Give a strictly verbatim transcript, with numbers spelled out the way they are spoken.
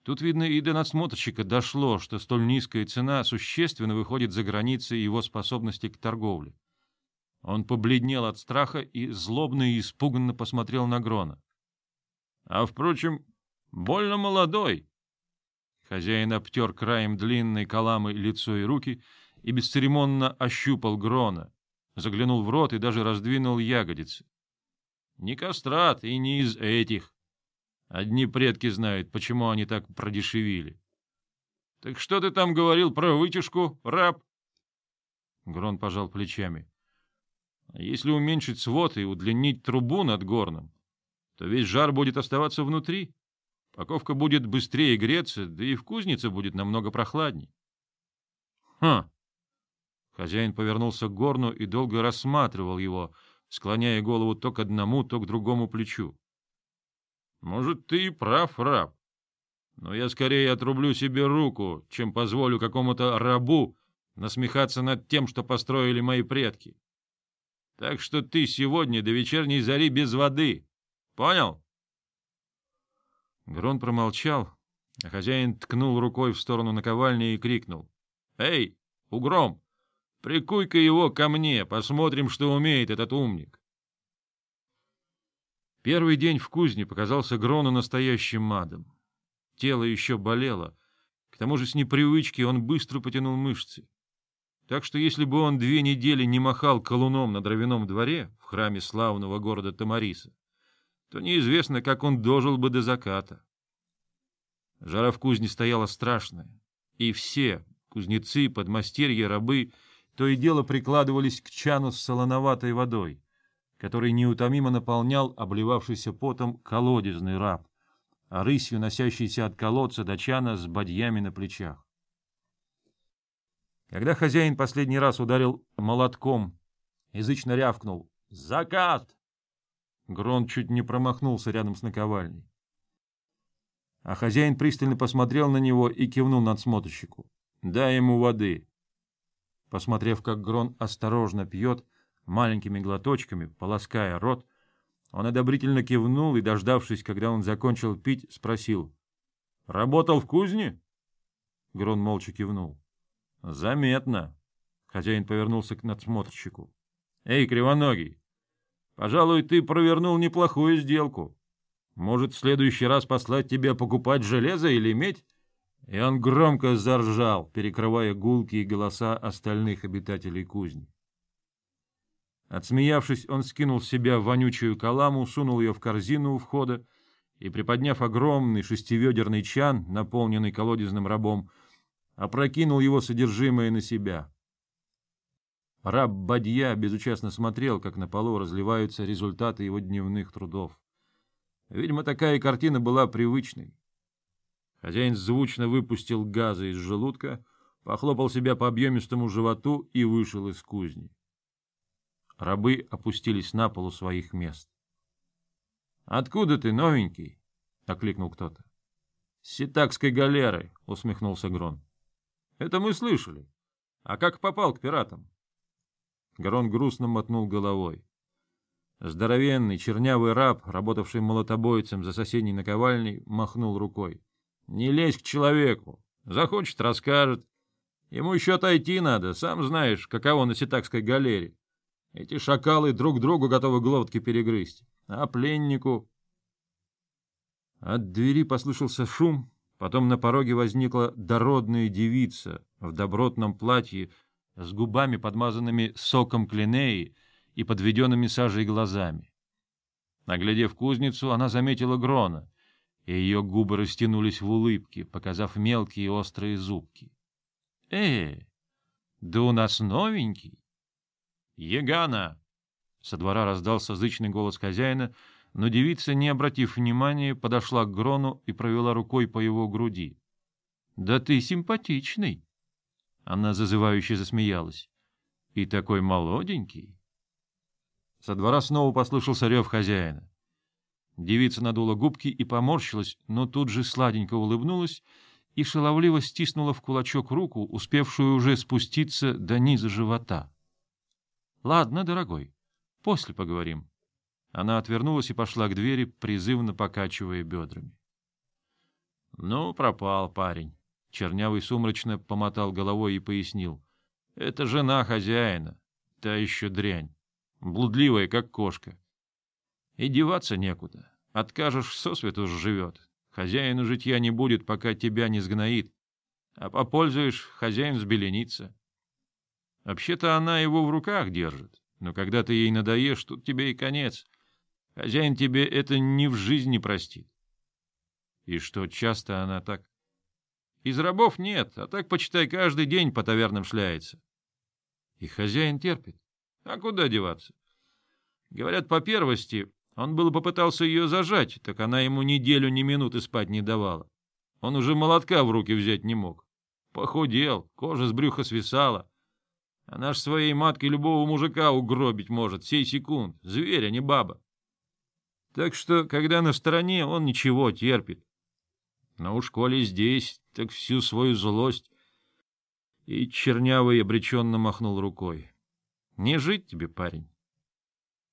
Тут, видно, и до надсмотрщика дошло, что столь низкая цена существенно выходит за границы его способности к торговле. Он побледнел от страха и злобно и испуганно посмотрел на Грона. — А, впрочем, больно молодой. Хозяин обтер краем длинной каламы лицо и руки и бесцеремонно ощупал Грона, заглянул в рот и даже раздвинул ягодицы. Не кастрат и не из этих. Одни предки знают, почему они так продешевили. — Так что ты там говорил про вытяжку, раб? Грон пожал плечами. — Если уменьшить свод и удлинить трубу над горном, то весь жар будет оставаться внутри. Паковка будет быстрее греться, да и в кузнице будет намного прохладней. — Хм! Хозяин повернулся к горну и долго рассматривал его, склоняя голову то к одному, то к другому плечу. — Может, ты и прав, раб, но я скорее отрублю себе руку, чем позволю какому-то рабу насмехаться над тем, что построили мои предки. Так что ты сегодня до вечерней зари без воды. Понял? Грон промолчал, а хозяин ткнул рукой в сторону наковальни и крикнул. — Эй, угром, прикуй-ка его ко мне, посмотрим, что умеет этот умник. Первый день в кузне показался Грону настоящим адом. Тело еще болело, к тому же с непривычки он быстро потянул мышцы. Так что если бы он две недели не махал колуном на дровяном дворе в храме славного города Тамариса, то неизвестно, как он дожил бы до заката. Жара в кузне стояла страшная, и все — кузнецы, подмастерья, рабы — то и дело прикладывались к чану с солоноватой водой, который неутомимо наполнял обливавшийся потом колодезный раб, а рысью носящийся от колодца до чана с бадьями на плечах. Когда хозяин последний раз ударил молотком, язычно рявкнул «Закат!», Грон чуть не промахнулся рядом с наковальней. А хозяин пристально посмотрел на него и кивнул надсмотрщику. «Дай ему воды». Посмотрев, как Грон осторожно пьет, маленькими глоточками, полоская рот, он одобрительно кивнул и, дождавшись, когда он закончил пить, спросил. — Работал в кузне? Грон молча кивнул. — Заметно. Хозяин повернулся к надсмотрщику. — Эй, кривоногий, пожалуй, ты провернул неплохую сделку. Может, в следующий раз послать тебя покупать железо или медь? И он громко заржал, перекрывая гулкие голоса остальных обитателей кузни. Отсмеявшись, он скинул с себя вонючую каламу, сунул ее в корзину у входа и, приподняв огромный шестиведерный чан, наполненный колодезным рабом, опрокинул его содержимое на себя. Раб Бадья безучастно смотрел, как на полу разливаются результаты его дневных трудов. Видимо, такая картина была привычной. Хозяин звучно выпустил газы из желудка, похлопал себя по объемистому животу и вышел из кузни. Рабы опустились на пол у своих мест. — Откуда ты, новенький? — окликнул кто-то. — С Ситакской галеры, — усмехнулся Грон. — Это мы слышали. А как попал к пиратам? Грон грустно мотнул головой. Здоровенный, чернявый раб, работавший молотобойцем за соседней наковальней, махнул рукой. — Не лезь к человеку. Захочет — расскажет. Ему еще отойти надо, сам знаешь, каково на Ситакской галере. Эти шакалы друг другу готовы глотки перегрызть. А пленнику... От двери послышался шум, потом на пороге возникла дородная девица в добротном платье с губами, подмазанными соком клинеи и подведенными сажей глазами. Наглядев кузницу, она заметила Грона, и ее губы растянулись в улыбке, показав мелкие острые зубки. — Э, да у нас новенький! — Егана! — со двора раздался зычный голос хозяина, но девица, не обратив внимания, подошла к Грону и провела рукой по его груди. — Да ты симпатичный! Она зазывающе засмеялась. — И такой молоденький! Со двора снова послышался рев хозяина. Девица надула губки и поморщилась, но тут же сладенько улыбнулась и шаловливо стиснула в кулачок руку, успевшую уже спуститься до низа живота. — Ладно, дорогой, после поговорим. Она отвернулась и пошла к двери, призывно покачивая бедрами. Ну, пропал парень. Чернявый сумрачно помотал головой и пояснил. Это жена хозяина, та еще дрянь, блудливая, как кошка. И деваться некуда. Откажешь, сосвету живет. Хозяину житья не будет, пока тебя не сгноит. А попользуешь, хозяин взбеленится. Вообще-то она его в руках держит. Но когда ты ей надоешь, тут тебе и конец. Хозяин тебе это ни в жизнь не простит. И что, часто она так? Из рабов нет, а так, почитай, каждый день по тавернам шляется. И хозяин терпит. А куда деваться? Говорят, по первости, он было попытался ее зажать, так она ему неделю ни минуты спать не давала. Он уже молотка в руки взять не мог. Похудел, кожа с брюха свисала. Она ж своей маткой любого мужика угробить может, сей секунд. Зверь, а не баба. Так что, когда на стороне, он ничего терпит. Но уж коли здесь, так всю свою злость. И Чернявый обреченно махнул рукой. Не жить тебе, парень.